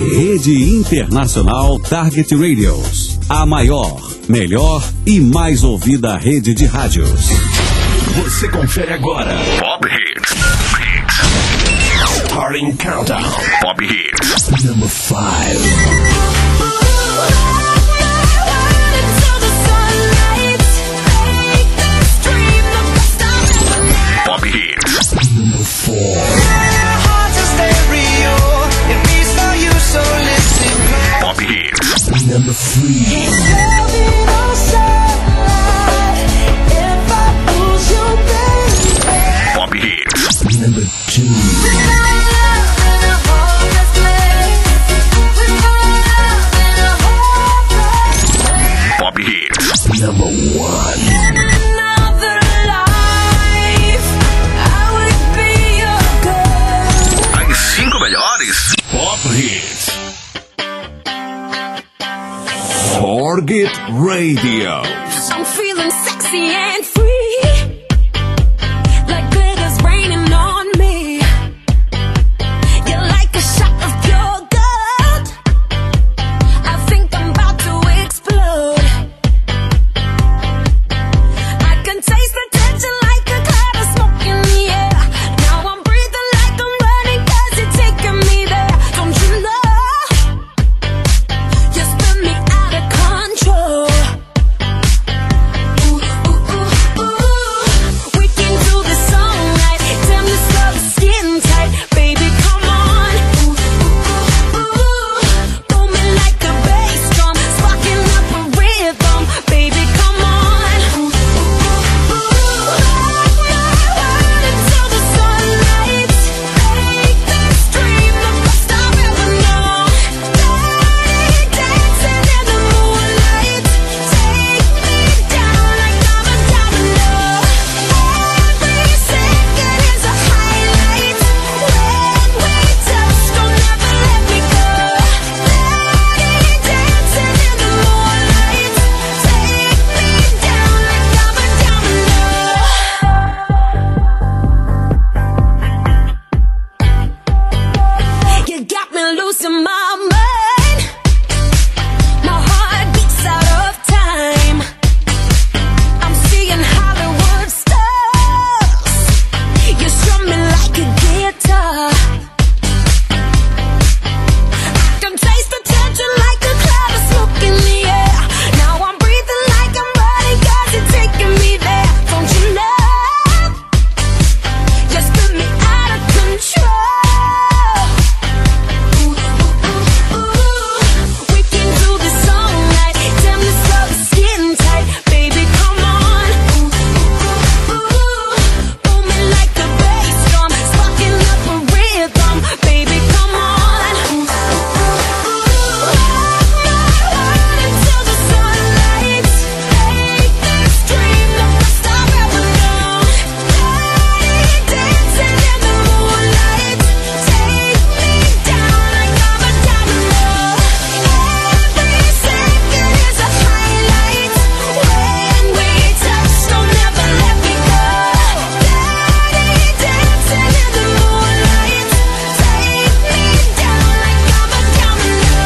Rede Internacional Target Radios. A maior, melhor e mais ouvida rede de rádios. Você confere agora. Pop Hits. Starting Countdown. Pop Hits. Number 5. Pop Hits. Number 4. Pop Hits. Number 3. Pop Hits. Number 2. Pop Hits. Number 1. As 5 melhores Pop Hits. Target Radio. I'm feeling sexy and free, like glitter's raining on me. You're like a shot of pure gold. I think I'm about to explode. I can taste the tension like a cloud of smoke in the air. Now I'm breathing like I'm running 'cause you're taking me there. Don't you know? You spin me out of control. We can do this all night. Damn, this love is getting tight. Baby, come on. Booming like a bass drum, sparking up a rhythm. Baby, come on. Until the sunlight. Make this dream the best I've ever known. Dancing in the moonlight. Take me down like I'm a domino. Every second is a highlight. When we touch, don't ever let me go. Dancing in the moonlight. Take me down like I'm a domino. You got me losing my mind. My heart beats out of time. I'm seeing Hollywood stars. You strum me like a guitar. I can taste the tension like a cloud of smoke in the air. Now I'm breathing like I'm running 'cause you're taking me there. Don't you know? You spin me out of control. We can do this all night. Damn, this love is getting tight. Baby, come on. Booming like a bass drum, sparking up a rhythm. Baby, come on. Until the sunlight. Make this dream the best I've ever known. Dancing in the moonlight. Take me down like I'm a domino. Every second is a highlight. When we touch, don't ever let me go. Dancing in the moonlight. Take me down like I'm a domino.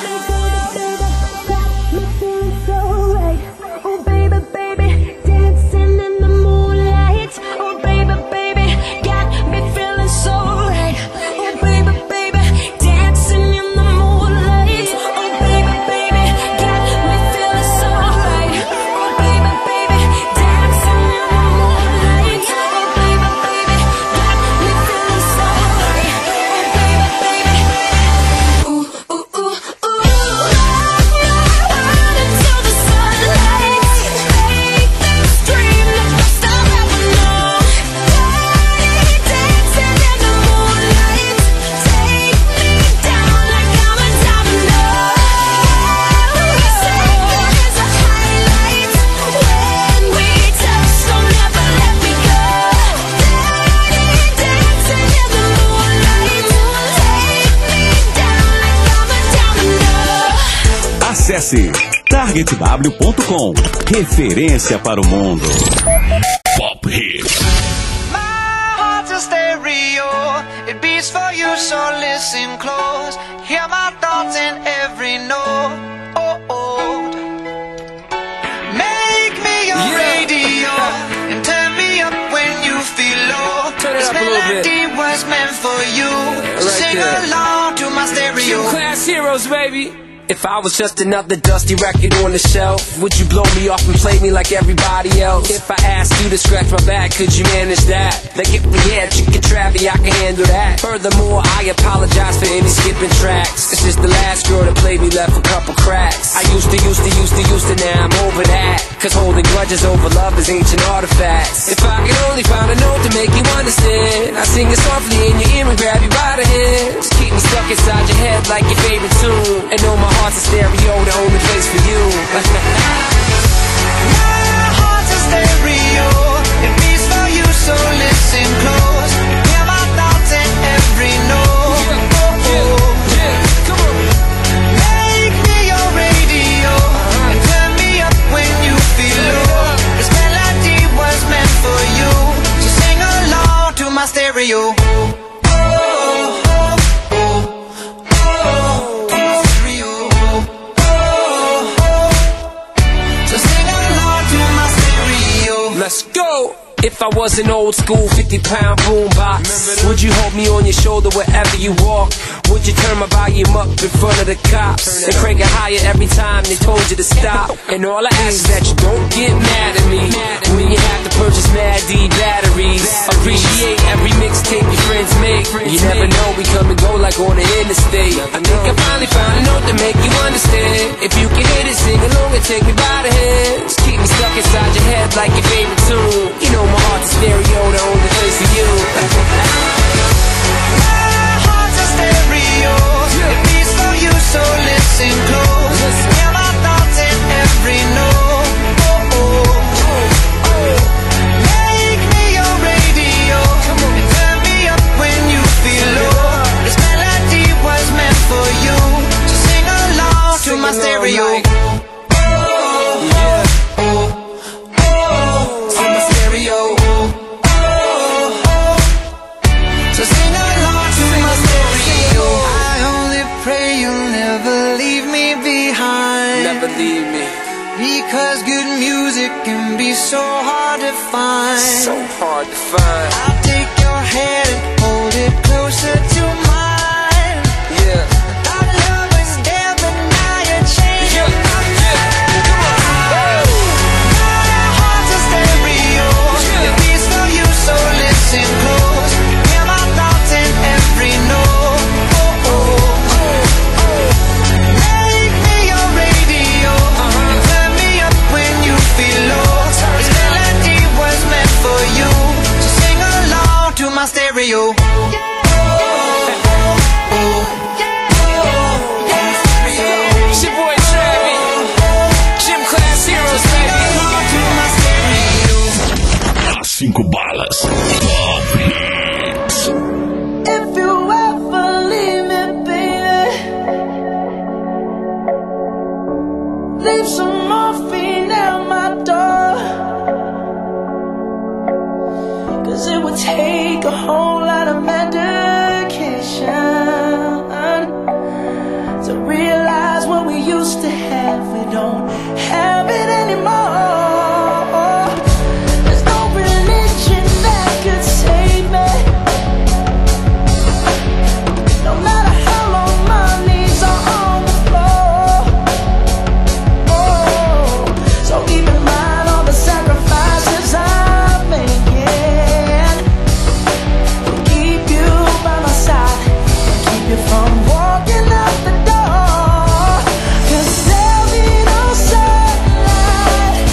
Me feeling so right. Oh baby, baby, dancing in the moonlight. Oh baby, baby, got me feeling so right. Oh baby, baby, dancing in the moonlight. Oh baby, baby, got me feeling so right. Oh baby, baby, dancing in the moonlight. Oh baby, baby, got me feeling so right. Oh baby, baby, ooh ooh ooh ooh. Until the sunlight. Make this dream the best I've ever known. Dancing in the moonlight. Take me down like I'm a domino. Every second is a highlight. When we touch, don't ever let me go. Dancing in the moonlight. Take me down like I'm a domino. Acesse targetw.com. Referência para o mundo. Pop Hits. My heart's a stereo, it beats for you, so listen close. Hear my thoughts. note. Make me your radio and turn me up when you feel low. This melody was meant for you. So sing along to my stereo. Class heroes, baby. If I was just another dusty record on the shelf, would you blow me off and play me like everybody else? If I asked you to scratch my back, could you manage that? Like if we had chicken Travie, I can handle that. Furthermore, I apologize for any skipping tracks. It's just the last girl that played me left a couple cracks. I used to, now I'm over that. Cause holding grudges over love is ancient artifacts. If I could only find a note to make you understand, I sing it softly in your ear and grab you by the hands. Keep me stuck inside your head like your favorite tune. And know my heart's a stereo, the only place for you. My heart's a stereo, it beats for you, so listen close. Hear my thoughts in every note. Come on. Make me your radio and turn me up when you feel low. This melody was meant for you, so sing along to my stereo. Let's go! If I was an old school 50-pound boombox, would you hold me on your shoulder wherever you walk? Would you turn my volume up in front of the cops and crank it higher every time they told you to stop? And all I ask is that you don't get mad at me when you have to purchase Mad D batteries. Appreciate every mixtape your friends make. You never know, we come and go like on the interstate. I think I finally found a note to make you understand. If you can hit it, sing along and take me by the hands. Keep me stuck inside your head like your favorite tune. You know my heart's a stereo, the only place for you. My heart's a stereo, it beats for you, so listen close. Hear my thoughts in every note. Make me your radio and turn me up when you feel low. This melody was meant for you, so sing along to my stereo. Because good music can be so hard to find. So hard to find. I'll take your hand and hold it closer to mine. Yeah. Our love was dead, but now you're changing my mind. My heart's a stereo, it beats for you, so listen close. Hear my thoughts in every note. Make me your radio and turn me up when you feel low. This melody was meant for you, so sing along to my stereo. It's your boy Travie, Gym Class Heroes, baby. As 5 balas. Top Hits. If you ever leave me, baby, leave some morphine at my door. Cause it would take a whole lot of medication to realize what we used to have, we don't have it anymore. There's no religion that could save me. No matter how long my knees are on the floor. Oh, so keep in mind all the sacrifices I'm making to keep you by my side and keep you from walking out the door. 'Cause there'll be no sunlight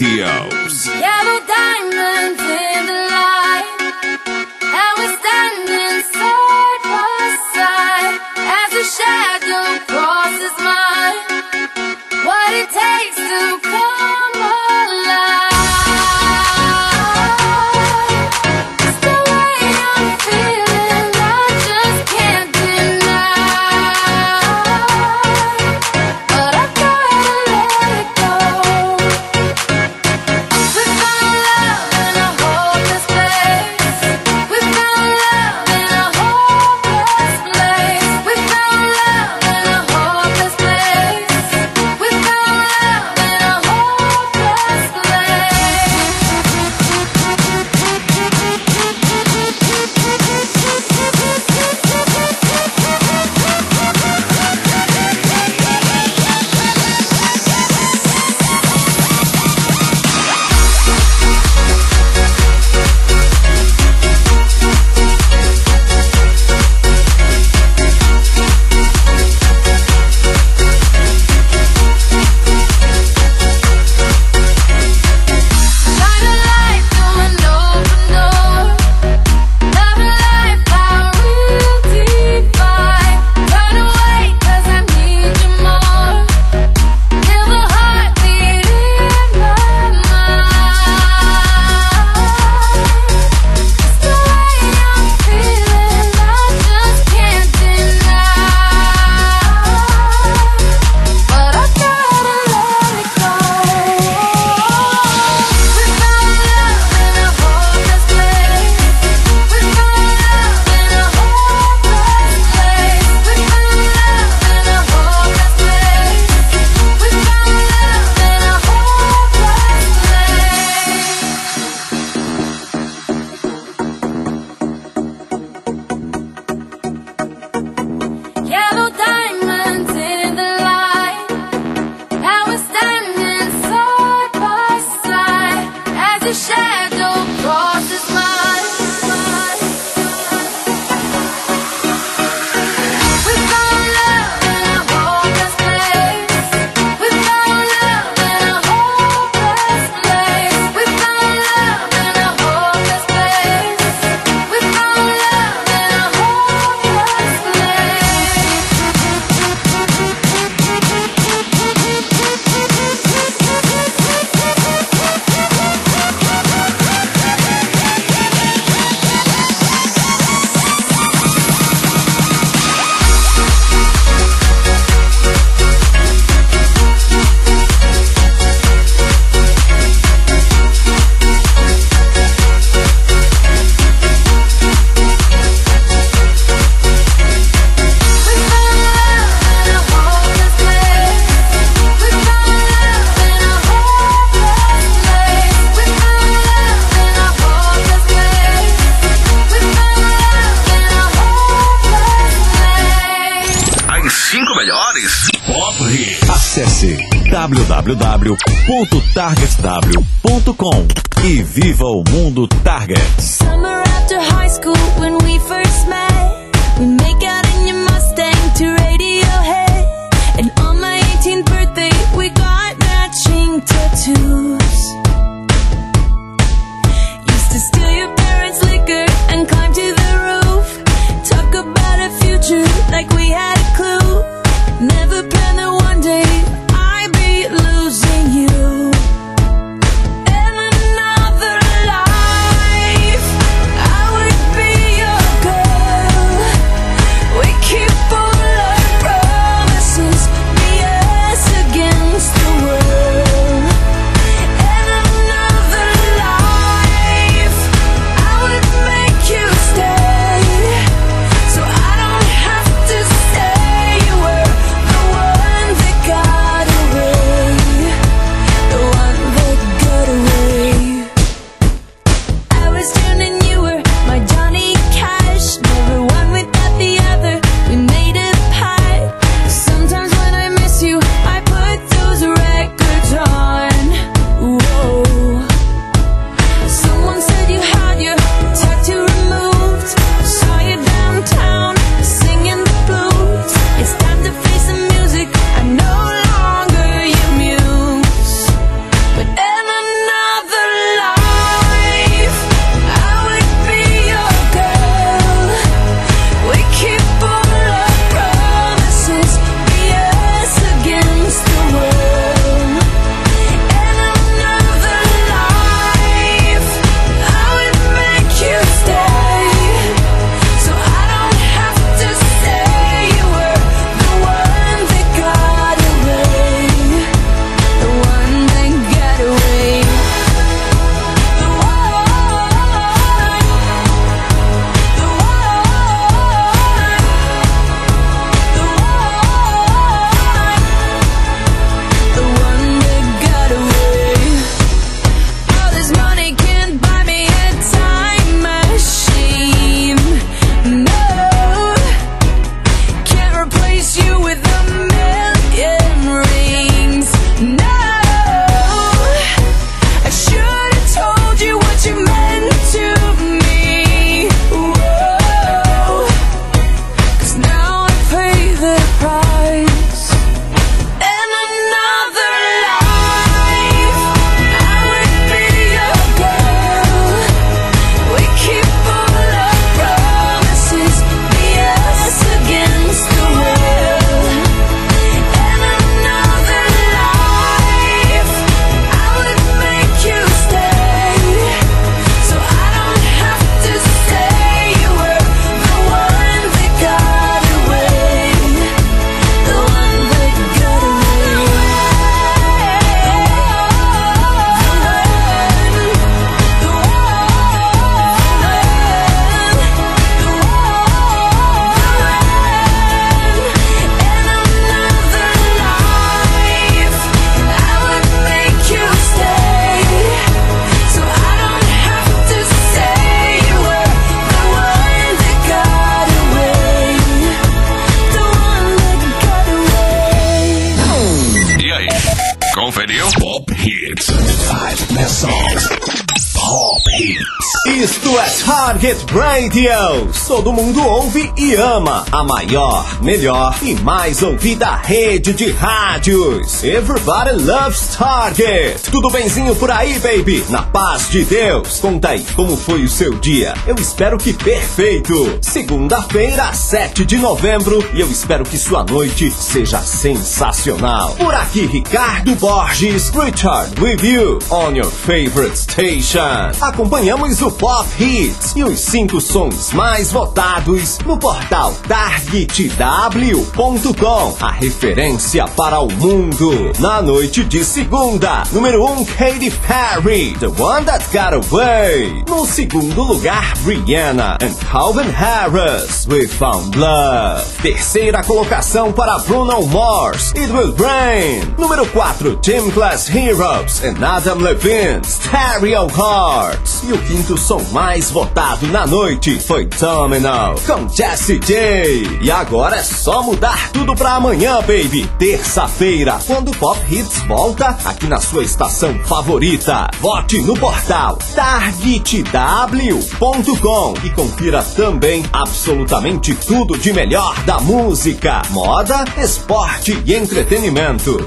Radios. Yellow diamonds in the light, and we're standing side by side as a shadow crosses mine. What it takes to come alive. It's the way I'm feeling, I just can't deny. But I gotta let it go. We found love in a hopeless place. We found love in a hopeless place. We found love in a hopeless place. We found love in a hopeless shine a light through an open door. Love and life are real divine. Turn away 'cause I need you more. Feel the heartbeat in my mind. It's the way I'm feeling, I just can't deny. But I gotta let it go. We found love in a hopeless place. We found love in a hopeless place. We found love in a hopeless place. We found love in a hopeless place. Yellow diamonds in the light. Now we're standing side by side as a shadow crosses mine. We found love in a hopeless place. We found love in a hopeless place. We found love in a hopeless place. We found love in a hopeless As 5 melhores Pop Hits. Acesse www.targetw.com e viva o mundo Target. Summer after high school when we first met, we make out in your Mustang to Radiohead. And on my 18th birthday we got matching tattoos. Used to steal your parents' liquor and climb to the roof. Talk about a future like we had a clue. Never planned that one day I'd be losing you. In another life, I would be your girl. We keep all our promises, be us against the world. Pop Hits. Isto é Target Radio. Todo mundo ouve e ama a maior, melhor e mais ouvida rede de rádios. Everybody loves Target. Tudo benzinho por aí, baby? Na paz de Deus. Conta aí, como foi o seu dia? Eu espero que perfeito. Segunda-feira, 7 de novembro, e eu espero que sua noite seja sensacional. Por aqui, Ricardo Borges, Richard with you on your favorite station. Acompanhamos o Pop Hits e os 5 sons mais votados no portal targetw.com, a referência para o mundo. Na noite de segunda, número 1, Katy Perry, The One That Got Away. No segundo lugar, Rihanna and Calvin Harris, We Found Love. Terceira colocação para Bruno Mars, It Will Rain. Número 4, Gym Class Heroes and Adam Levine, Stereo Heart. E o quinto som mais votado na noite foi Domino, com Jessie J. E agora é só mudar tudo pra amanhã, baby. Terça-feira, quando o Pop Hits volta aqui na sua estação favorita. Vote no portal targetw.com e confira também absolutamente tudo de melhor da música, moda, esporte e entretenimento.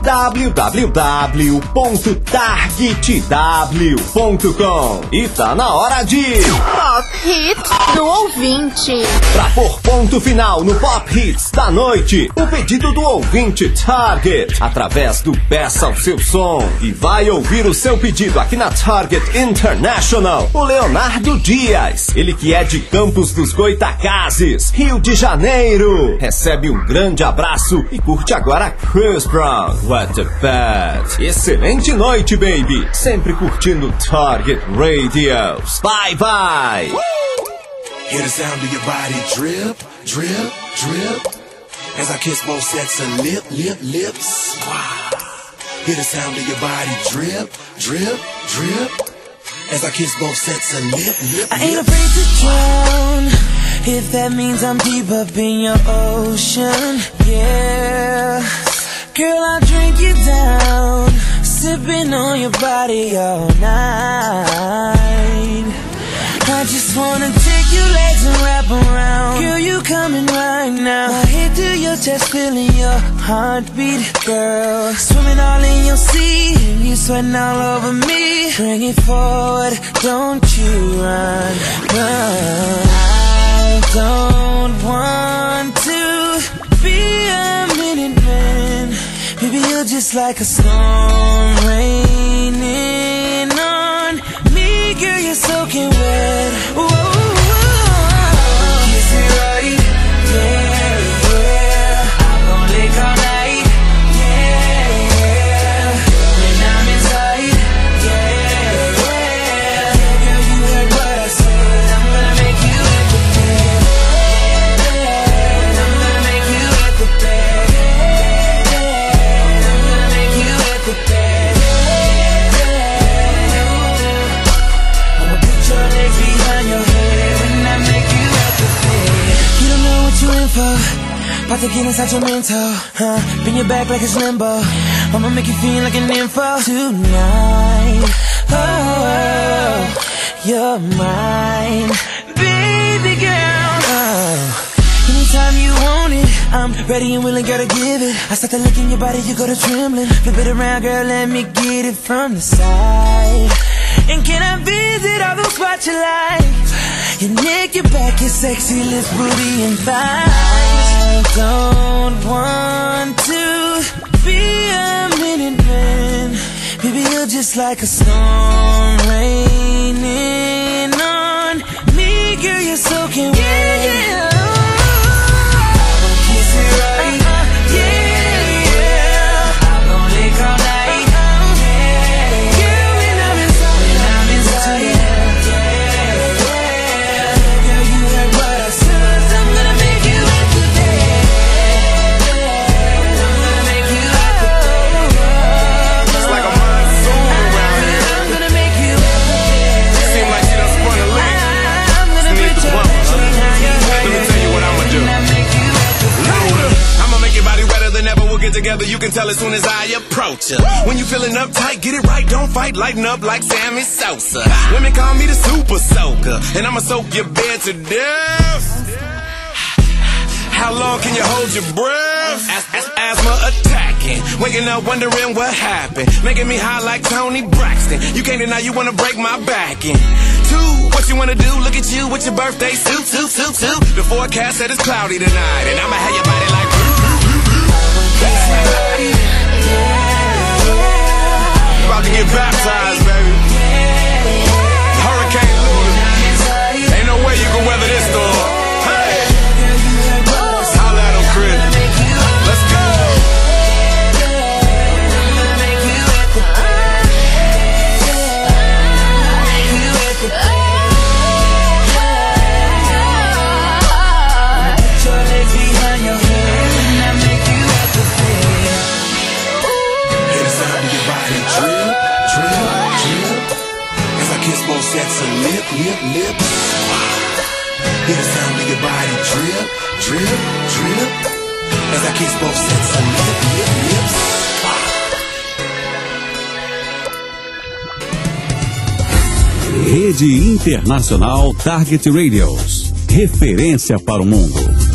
www.targetw.com. E tá na hora de Pop Hits do ouvinte. Pra pôr ponto final no Pop Hits da noite, o pedido do ouvinte Target, através do Peça o Seu Som. E vai ouvir o seu pedido aqui na Target International, o Leonardo Dias, ele que é de Campos dos Goitacazes, Rio de Janeiro. Recebe um grande abraço e curte agora Chris Brown, What the Bad. Excelente noite, baby. Sempre curtindo Target Radios. Bye, bye. Hear the sound of your body drip, drip, drip. As I kiss both sets of lips. Wow. Hear the sound of your body drip, drip, drip. As I kiss both sets of lips. I ain't afraid to drown, if that means I'm deep up in your ocean. Yeah. Girl, I'll drink you down, sipping on your body all night. I just wanna take your legs and wrap around. Girl, you coming right now. My head to your chest, feeling your heartbeat, girl. Swimming all in your sea, and you sweating all over me. Bring it forward, don't you run, run. I don't want to be a minute man. Baby, you're just like a storm raining on me. Girl, you're soaking wet. Whoa, kiss me right, yeah, yeah. I'm gon' lick all night, yeah, yeah. When I'm inside, yeah, yeah. Girl, you heard what I said. I'm gonna make you at the bed. I'm gonna make you at the bed. I'm gonna make you at the bed. I'ma put your legs behind your head when I make you at the bed. You don't know what you in for, about to get inside your mental, huh? Bend your back like it's limbo. I'ma make you feel like an info tonight. Oh, you're mine, baby girl. Oh. Anytime you want it, I'm ready and willing, girl, to give it. I start to look in your body, you go to trembling. Flip it around, girl, let me get it from the side. And can I visit all those spots you like? Your neck, your back, your sexy lips, booty, and thighs. I don't want to be a minute man. Baby, you're just like a storm raining on me. Girl, you're soaking wet. Yeah, yeah. Kiss it right, yeah, yeah. I'm gon' lick all night, yeah. Girl, when I'm inside, yeah, yeah. Girl, you heard what I said. I'm gonna make you at the bed. I'm gonna make you at the bed. It's like a monsoon around here. I'm gonna make you at the bed. Seem like she done spun a leak. I'm gonna Just need put the your bump, legs huh? behind together, you can tell as soon as I approach her. When you feeling uptight, get it right, don't fight, lighten up like Sammy Sosa. Women call me the super soaker, and I'ma soak your bed to death. How long can you hold your breath? Asthma attacking, waking up wondering what happened, making me high like Tony Braxton. You can't deny you wanna break my back in. 2, what you wanna do? Look at you with your birthday suit. The forecast said it's cloudy tonight, and I'ma have your body like. About to get baptized, baby. Hurricane Luna. Ain't no way you can weather this storm. Hey, holla at 'em, Chris. Let's go. Sets a lips. Hear the sound of your body drip. As I kiss both sets of lips. Rede Internacional Target Radios. Referência para o mundo.